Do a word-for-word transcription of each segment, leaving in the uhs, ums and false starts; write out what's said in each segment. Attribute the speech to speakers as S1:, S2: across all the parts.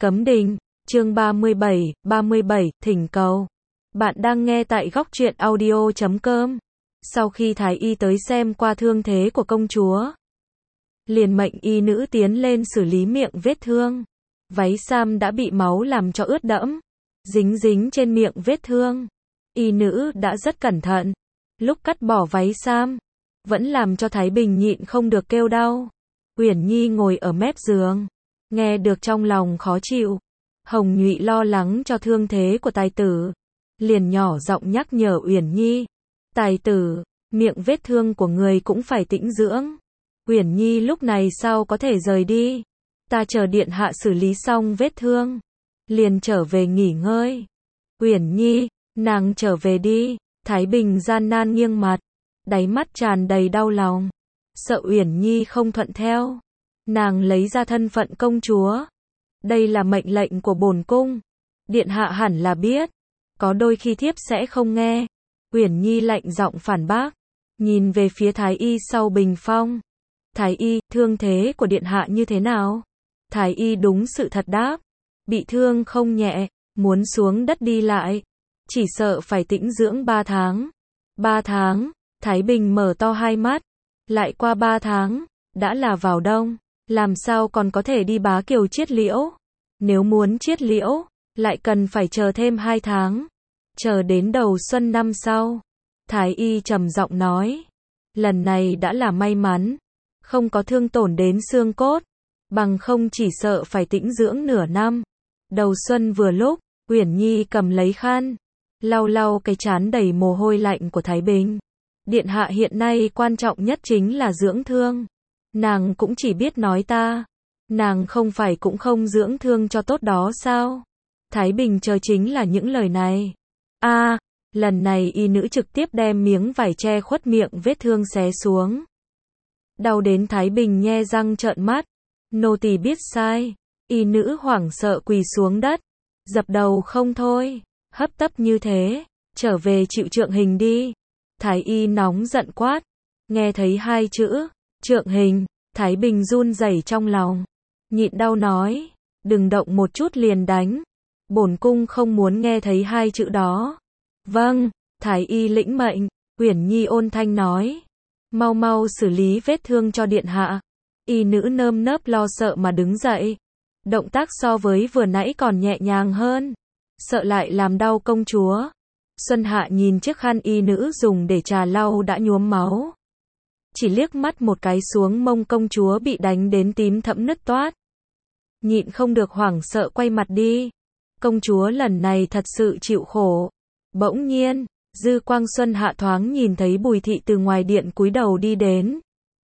S1: Cấm đình, chương ba mươi bảy, ba mươi bảy, thỉnh cầu. Bạn đang nghe tại góc truyện audio chấm com. Sau khi thái y tới xem qua thương thế của công chúa, liền mệnh y nữ tiến lên xử lý miệng vết thương. Váy sam đã bị máu làm cho ướt đẫm, dính dính trên miệng vết thương. Y nữ đã rất cẩn thận. Lúc cắt bỏ váy sam, vẫn làm cho Thái Bình nhịn không được kêu đau. Uyển Nhi ngồi ở mép giường, nghe được trong lòng khó chịu. Hồng Nhụy lo lắng cho thương thế của tài tử, liền nhỏ giọng nhắc nhở Uyển Nhi. Tài tử, miệng vết thương của người cũng phải tĩnh dưỡng. Uyển Nhi lúc này sao có thể rời đi. Ta chờ điện hạ xử lý xong vết thương, liền trở về nghỉ ngơi. Uyển Nhi, nàng trở về đi. Thái Bình gian nan nghiêng mặt, đáy mắt tràn đầy đau lòng. Sợ Uyển Nhi không thuận theo, nàng lấy ra thân phận công chúa. Đây là mệnh lệnh của bổn cung, điện hạ hẳn là biết, có đôi khi thiếp sẽ không nghe. Uyển Nhi lạnh giọng phản bác, nhìn về phía Thái y sau bình phong. Thái y, thương thế của điện hạ như thế nào? Thái y đúng sự thật đáp, bị thương không nhẹ, muốn xuống đất đi lại, chỉ sợ phải tĩnh dưỡng ba tháng. Ba tháng, Thái Bình mở to hai mắt, lại qua ba tháng, đã là vào đông, làm sao còn có thể đi Bá Kiều chiết liễu? Nếu muốn chiết liễu, lại cần phải chờ thêm hai tháng, chờ đến đầu xuân năm sau. Thái y trầm giọng nói, lần này đã là may mắn, không có thương tổn đến xương cốt, bằng không chỉ sợ phải tĩnh dưỡng nửa năm. Đầu xuân vừa lúc, Uyển Nhi cầm lấy khăn, lau lau cái trán đầy mồ hôi lạnh của Thái Bình. Điện hạ hiện nay quan trọng nhất chính là dưỡng thương. Nàng cũng chỉ biết nói ta, nàng không phải cũng không dưỡng thương cho tốt đó sao? Thái Bình chờ chính là những lời này. A, à, lần này y nữ trực tiếp đem miếng vải che khuất miệng vết thương xé xuống. Đau đến Thái Bình nhe răng trợn mắt. Nô tỳ biết sai. Y nữ hoảng sợ quỳ xuống đất, dập đầu không thôi. Hấp tấp như thế, trở về chịu trượng hình đi. Thái y nóng giận quát. Nghe thấy hai chữ trượng hình, Thái Bình run rẩy trong lòng, nhịn đau nói, đừng động một chút liền đánh. Bổn cung không muốn nghe thấy hai chữ đó. Vâng, Thái y lĩnh mệnh. Uyển Nhi ôn thanh nói, mau mau xử lý vết thương cho điện hạ. Y nữ nơm nớp lo sợ mà đứng dậy, động tác so với vừa nãy còn nhẹ nhàng hơn, sợ lại làm đau công chúa. Xuân Hạ nhìn chiếc khăn y nữ dùng để trà lau đã nhuốm máu, chỉ liếc mắt một cái xuống mông công chúa bị đánh đến tím thẫm nứt toát, nhịn không được hoảng sợ quay mặt đi. Công chúa lần này thật sự chịu khổ. Bỗng nhiên, dư quang Xuân Hạ thoáng nhìn thấy Bùi Thị từ ngoài điện cúi đầu đi đến.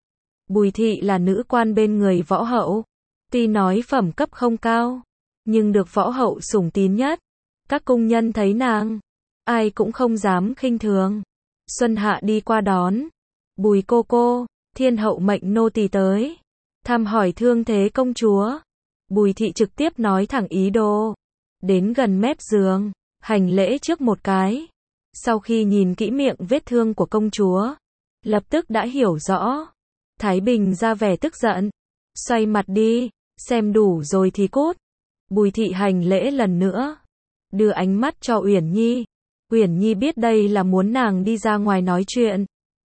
S1: Bùi Thị là nữ quan bên người võ hậu, tuy nói phẩm cấp không cao, nhưng được võ hậu sủng tín nhất. Các cung nhân thấy nàng, ai cũng không dám khinh thường. Xuân Hạ đi qua đón. Bùi cô cô, thiên hậu mệnh nô tỳ tới thăm hỏi thương thế công chúa. Bùi Thị trực tiếp nói thẳng ý đồ, đến gần mép giường, hành lễ trước một cái. Sau khi nhìn kỹ miệng vết thương của công chúa, lập tức đã hiểu rõ. Thái Bình ra vẻ tức giận, xoay mặt đi, xem đủ rồi thì cút. Bùi Thị hành lễ lần nữa, đưa ánh mắt cho Uyển Nhi. Uyển Nhi biết đây là muốn nàng đi ra ngoài nói chuyện.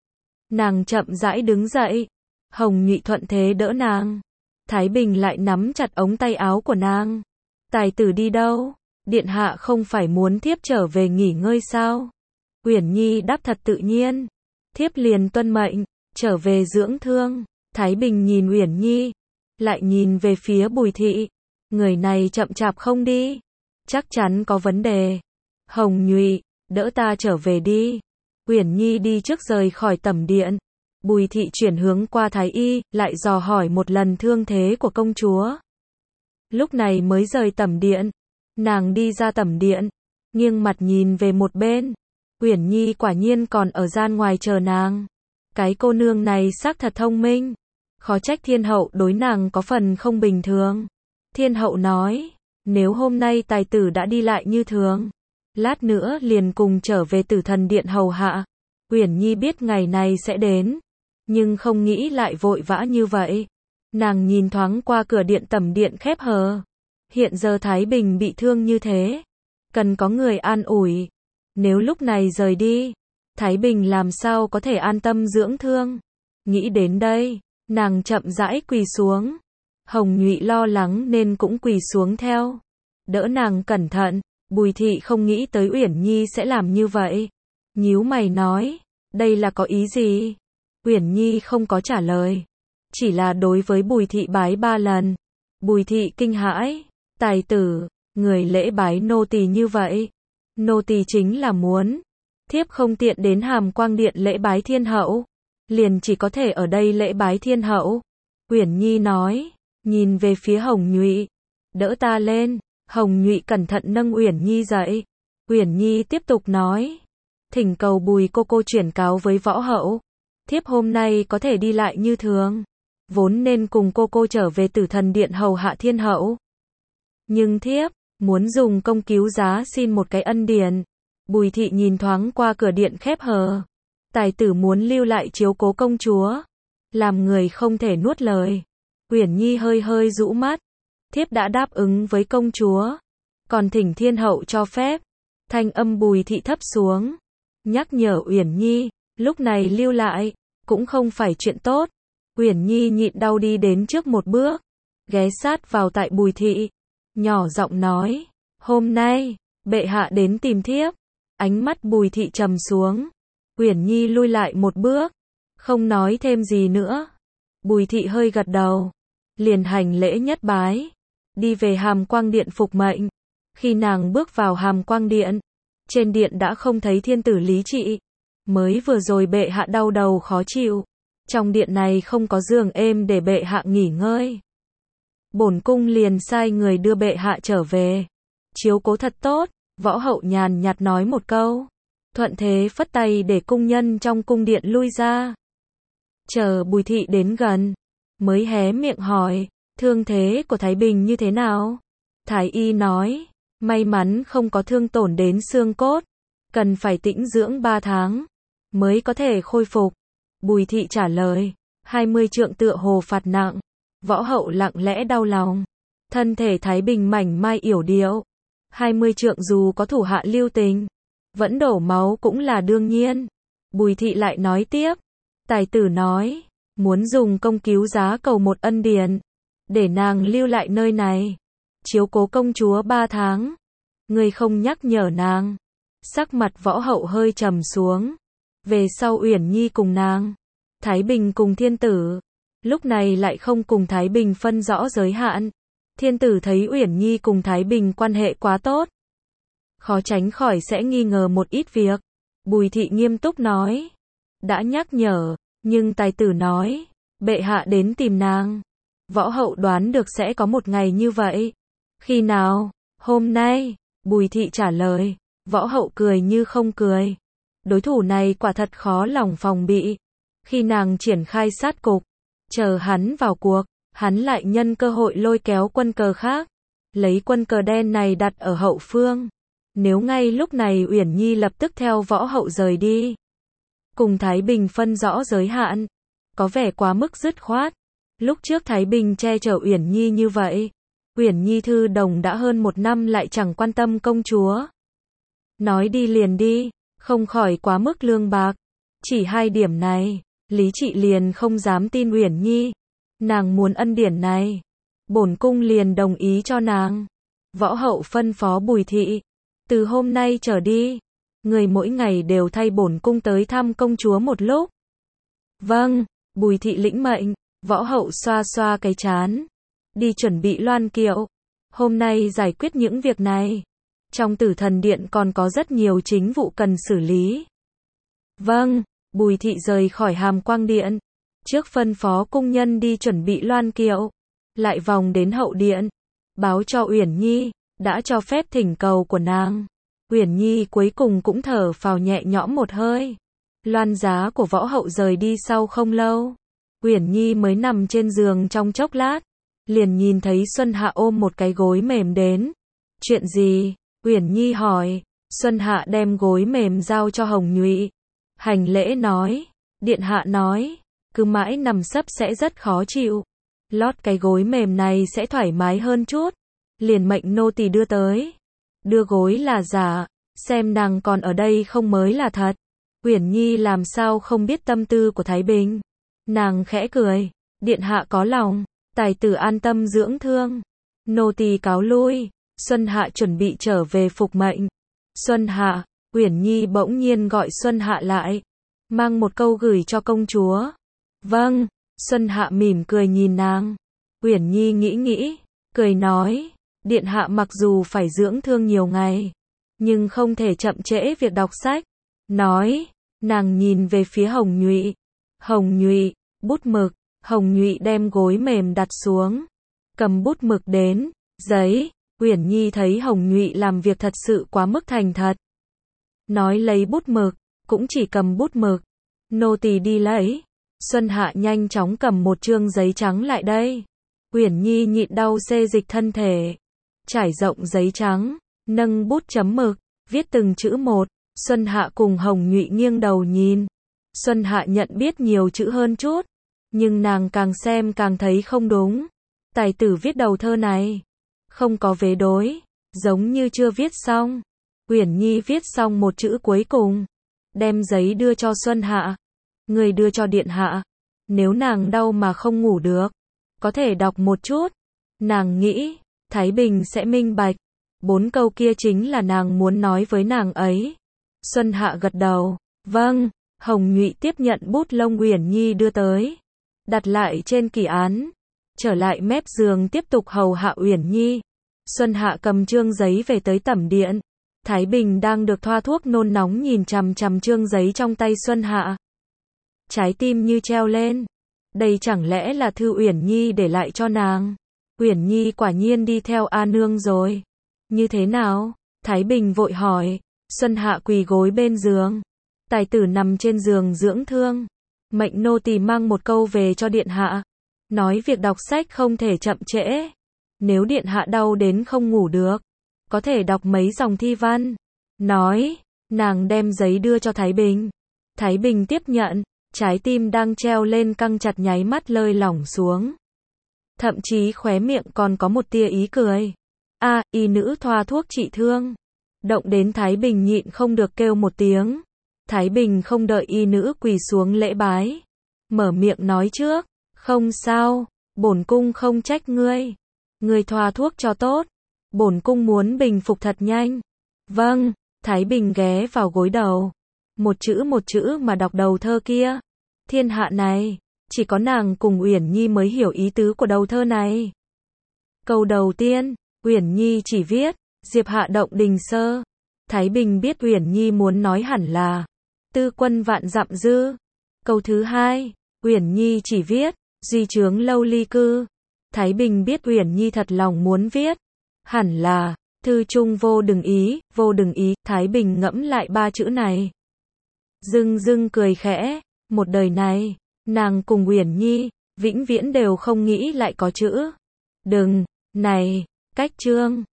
S1: Nàng chậm rãi đứng dậy, Hồng Nhụy thuận thế đỡ nàng. Thái Bình lại nắm chặt ống tay áo của nàng. Tài tử đi đâu? Điện hạ không phải muốn thiếp trở về nghỉ ngơi sao? Uyển Nhi đáp thật tự nhiên. Thiếp liền tuân mệnh, trở về dưỡng thương. Thái Bình nhìn Uyển Nhi, lại nhìn về phía Bùi Thị. Người này chậm chạp không đi, chắc chắn có vấn đề. Hồng Nhụy, đỡ ta trở về đi. Uyển Nhi đi trước rời khỏi tẩm điện. Bùi Thị chuyển hướng qua Thái y, lại dò hỏi một lần thương thế của công chúa. Lúc này mới rời tẩm điện. Nàng đi ra tẩm điện, nghiêng mặt nhìn về một bên. Uyển Nhi quả nhiên còn ở gian ngoài chờ nàng. Cái cô nương này xác thật thông minh, khó trách thiên hậu đối nàng có phần không bình thường. Thiên hậu nói, nếu hôm nay tài tử đã đi lại như thường, lát nữa liền cùng trở về Tử Thần Điện hầu hạ. Uyển Nhi biết ngày này sẽ đến, nhưng không nghĩ lại vội vã như vậy. Nàng nhìn thoáng qua cửa điện tẩm điện khép hờ, Hiện giờ Thái Bình bị thương như thế, cần có người an ủi. Nếu lúc này rời đi, Thái Bình làm sao có thể an tâm dưỡng thương. Nghĩ đến đây, nàng chậm rãi quỳ xuống. Hồng Nhụy lo lắng nên cũng quỳ xuống theo. Đỡ nàng cẩn thận, Bùi Thị không nghĩ tới Uyển Nhi sẽ làm như vậy. Nhíu mày nói, đây là có ý gì? Uyển Nhi không có trả lời. Chỉ là đối với Bùi Thị bái ba lần. Bùi Thị kinh hãi, tài tử, người lễ bái nô tỳ như vậy. Nô tỳ chính là muốn. Thiếp không tiện đến Hàm Quang Điện lễ bái thiên hậu. Liền chỉ có thể ở đây lễ bái thiên hậu. Uyển Nhi nói, nhìn về phía Hồng Nhụy. Đỡ ta lên. Hồng Nhụy cẩn thận nâng Uyển Nhi dậy. Uyển Nhi tiếp tục nói, thỉnh cầu Bùi cô cô chuyển cáo với võ hậu. Thiếp hôm nay có thể đi lại như thường. Vốn nên cùng cô cô trở về Tử Thần Điện hầu hạ thiên hậu. Nhưng thiếp, muốn dùng công cứu giá xin một cái ân điển. Bùi Thị nhìn thoáng qua cửa điện khép hờ. Tài tử muốn lưu lại chiếu cố công chúa. Làm người không thể nuốt lời. Uyển Nhi hơi hơi rũ mắt. Thiếp đã đáp ứng với công chúa. Còn thỉnh thiên hậu cho phép. Thanh âm Bùi Thị thấp xuống. Nhắc nhở Uyển Nhi, lúc này lưu lại, cũng không phải chuyện tốt. Uyển Nhi nhịn đau đi đến trước một bước. Ghé sát vào tại Bùi Thị. Nhỏ giọng nói, hôm nay, bệ hạ đến tìm thiếp. Ánh mắt Bùi Thị trầm xuống. Uyển Nhi lui lại một bước. Không nói thêm gì nữa. Bùi Thị hơi gật đầu. Liền hành lễ nhất bái. Đi về Hàm Quang Điện phục mệnh. Khi nàng bước vào Hàm Quang Điện, trên điện đã không thấy thiên tử Lý Trị. Mới vừa rồi bệ hạ đau đầu khó chịu. Trong điện này không có giường êm để bệ hạ nghỉ ngơi. Bổn cung liền sai người đưa bệ hạ trở về. Chiếu cố thật tốt, võ hậu nhàn nhạt nói một câu. Thuận thế phất tay để cung nhân trong cung điện lui ra. Chờ Bùi Thị đến gần, mới hé miệng hỏi, thương thế của Thái Bình như thế nào? Thái y nói, may mắn không có thương tổn đến xương cốt, cần phải tĩnh dưỡng ba tháng, mới có thể khôi phục. Bùi Thị trả lời, hai mươi trượng tựa hồ phạt nặng, võ hậu lặng lẽ đau lòng. Thân thể Thái Bình mảnh mai yểu điệu, hai mươi trượng dù có thủ hạ lưu tình, vẫn đổ máu cũng là đương nhiên. Bùi Thị lại nói tiếp, tài tử nói, muốn dùng công cứu giá cầu một ân điển, để nàng lưu lại nơi này, chiếu cố công chúa ba tháng. Người không nhắc nhở nàng. Sắc mặt võ hậu hơi trầm xuống. Về sau Uyển Nhi cùng nàng, Thái Bình cùng thiên tử, lúc này lại không cùng Thái Bình phân rõ giới hạn. Thiên tử thấy Uyển Nhi cùng Thái Bình quan hệ quá tốt, khó tránh khỏi sẽ nghi ngờ một ít việc. Bùi Thị nghiêm túc nói, đã nhắc nhở, nhưng tài tử nói, bệ hạ đến tìm nàng. Võ hậu đoán được sẽ có một ngày như vậy. Khi nào? Hôm nay. Bùi Thị trả lời. Võ hậu cười như không cười. Đối thủ này quả thật khó lòng phòng bị. Khi nàng triển khai sát cục, chờ hắn vào cuộc, hắn lại nhân cơ hội lôi kéo quân cờ khác, lấy quân cờ đen này đặt ở hậu phương. Nếu ngay lúc này Uyển Nhi lập tức theo võ hậu rời đi, cùng Thái Bình phân rõ giới hạn, có vẻ quá mức dứt khoát. Lúc trước Thái Bình che chở Uyển Nhi như vậy, Uyển Nhi thư đồng đã hơn một năm lại chẳng quan tâm công chúa. Nói đi liền đi, không khỏi quá mức lương bạc. Chỉ hai điểm này, Lý Trị liền không dám tin Uyển Nhi. Nàng muốn ân điển này, bổn cung liền đồng ý cho nàng. Võ hậu phân phó Bùi Thị, từ hôm nay trở đi, người mỗi ngày đều thay bổn cung tới thăm công chúa một lúc. Vâng, Bùi Thị lĩnh mệnh. Võ hậu xoa xoa cái trán, đi chuẩn bị loan kiệu. Hôm nay giải quyết những việc này. Trong Tử Thần Điện còn có rất nhiều chính vụ cần xử lý. Vâng, Bùi Thị rời khỏi Hàm Quang Điện. Trước phân phó cung nhân đi chuẩn bị loan kiệu. Lại vòng đến hậu điện. Báo cho Uyển Nhi, đã cho phép thỉnh cầu của nàng. Uyển Nhi cuối cùng cũng thở phào nhẹ nhõm một hơi. Loan giá của võ hậu rời đi sau không lâu. Uyển Nhi mới nằm trên giường trong chốc lát, liền nhìn thấy Xuân Hạ ôm một cái gối mềm đến. Chuyện gì? Uyển Nhi hỏi. Xuân Hạ đem gối mềm giao cho Hồng Nhụy. Hành lễ nói, điện hạ nói, cứ mãi nằm sấp sẽ rất khó chịu. Lót cái gối mềm này sẽ thoải mái hơn chút. liền mệnh nô tỳ đưa tới. Đưa gối là giả, xem nàng còn ở đây không mới là thật. Uyển Nhi làm sao không biết tâm tư của Thái Bình. Nàng khẽ cười, điện hạ có lòng, tài tử an tâm dưỡng thương. Nô tỳ cáo lui. Xuân Hạ chuẩn bị trở về phục mệnh. Xuân Hạ, Uyển Nhi bỗng nhiên gọi Xuân Hạ lại, mang một câu gửi cho công chúa. Vâng. Xuân Hạ mỉm cười nhìn nàng. Uyển Nhi nghĩ nghĩ, cười nói, điện hạ mặc dù phải dưỡng thương nhiều ngày, nhưng không thể chậm trễ việc đọc sách. Nói, nàng nhìn về phía Hồng Nhụy. Hồng Nhụy, bút mực. Hồng Nhụy đem gối mềm đặt xuống, cầm bút mực đến, giấy. Uyển Nhi thấy Hồng Nhụy làm việc thật sự quá mức thành thật. Nói lấy bút mực, cũng chỉ cầm bút mực. Nô tỳ đi lấy. Xuân Hạ nhanh chóng cầm một chương giấy trắng lại đây. Uyển Nhi nhịn đau xê dịch thân thể, trải rộng giấy trắng, nâng bút chấm mực, viết từng chữ một. Xuân Hạ cùng Hồng Nhụy nghiêng đầu nhìn. Xuân Hạ nhận biết nhiều chữ hơn chút, nhưng nàng càng xem càng thấy không đúng. Tài tử viết đầu thơ này không có vế đối, giống như chưa viết xong. Uyển Nhi viết xong một chữ cuối cùng, đem giấy đưa cho Xuân Hạ. Người đưa cho điện hạ, nếu nàng đau mà không ngủ được, có thể đọc một chút. Nàng nghĩ, Thái Bình sẽ minh bạch. Bốn câu kia chính là nàng muốn nói với nàng ấy. Xuân Hạ gật đầu, vâng. Hồng Nhụy tiếp nhận bút lông Uyển Nhi đưa tới, đặt lại trên kỷ án, trở lại mép giường tiếp tục hầu hạ Uyển Nhi. Xuân Hạ cầm chương giấy về tới tẩm điện. Thái Bình đang được thoa thuốc nôn nóng nhìn chằm chằm chương giấy trong tay Xuân Hạ. Trái tim như treo lên. Đây chẳng lẽ là thư Uyển Nhi để lại cho nàng? Uyển Nhi quả nhiên đi theo A Nương rồi. Như thế nào? Thái Bình vội hỏi. Xuân Hạ quỳ gối bên giường. Tài tử nằm trên giường dưỡng thương. Mệnh nô tỳ mang một câu về cho điện hạ. Nói việc đọc sách không thể chậm trễ. Nếu điện hạ đau đến không ngủ được, có thể đọc mấy dòng thi văn. Nói, nàng đem giấy đưa cho Thái Bình. Thái Bình tiếp nhận, trái tim đang treo lên căng chặt nháy mắt lơi lỏng xuống. Thậm chí khóe miệng còn có một tia ý cười. A, à, y nữ thoa thuốc trị thương. Động đến Thái Bình nhịn không được kêu một tiếng. Thái Bình không đợi y nữ quỳ xuống lễ bái, mở miệng nói trước, không sao, bổn cung không trách ngươi. Ngươi thoa thuốc cho tốt, bổn cung muốn bình phục thật nhanh. Vâng. Thái Bình ghé vào gối đầu, một chữ một chữ mà đọc đầu thơ kia. Thiên hạ này, chỉ có nàng cùng Uyển Nhi mới hiểu ý tứ của đầu thơ này. Câu đầu tiên, Uyển Nhi chỉ viết, Diệp Hạ động đình sơ. Thái Bình biết Uyển Nhi muốn nói hẳn là, tư quân vạn dặm dư. Câu thứ hai, Uyển Nhi chỉ viết, duy chướng lâu ly cư. Thái Bình biết Uyển Nhi thật lòng muốn viết, hẳn là, thư trung vô đừng ý, vô đừng ý. Thái Bình ngẫm lại ba chữ này, dưng dưng cười khẽ. Một đời này, nàng cùng Uyển Nhi, vĩnh viễn đều không nghĩ lại có chữ đừng. Này, cách chương.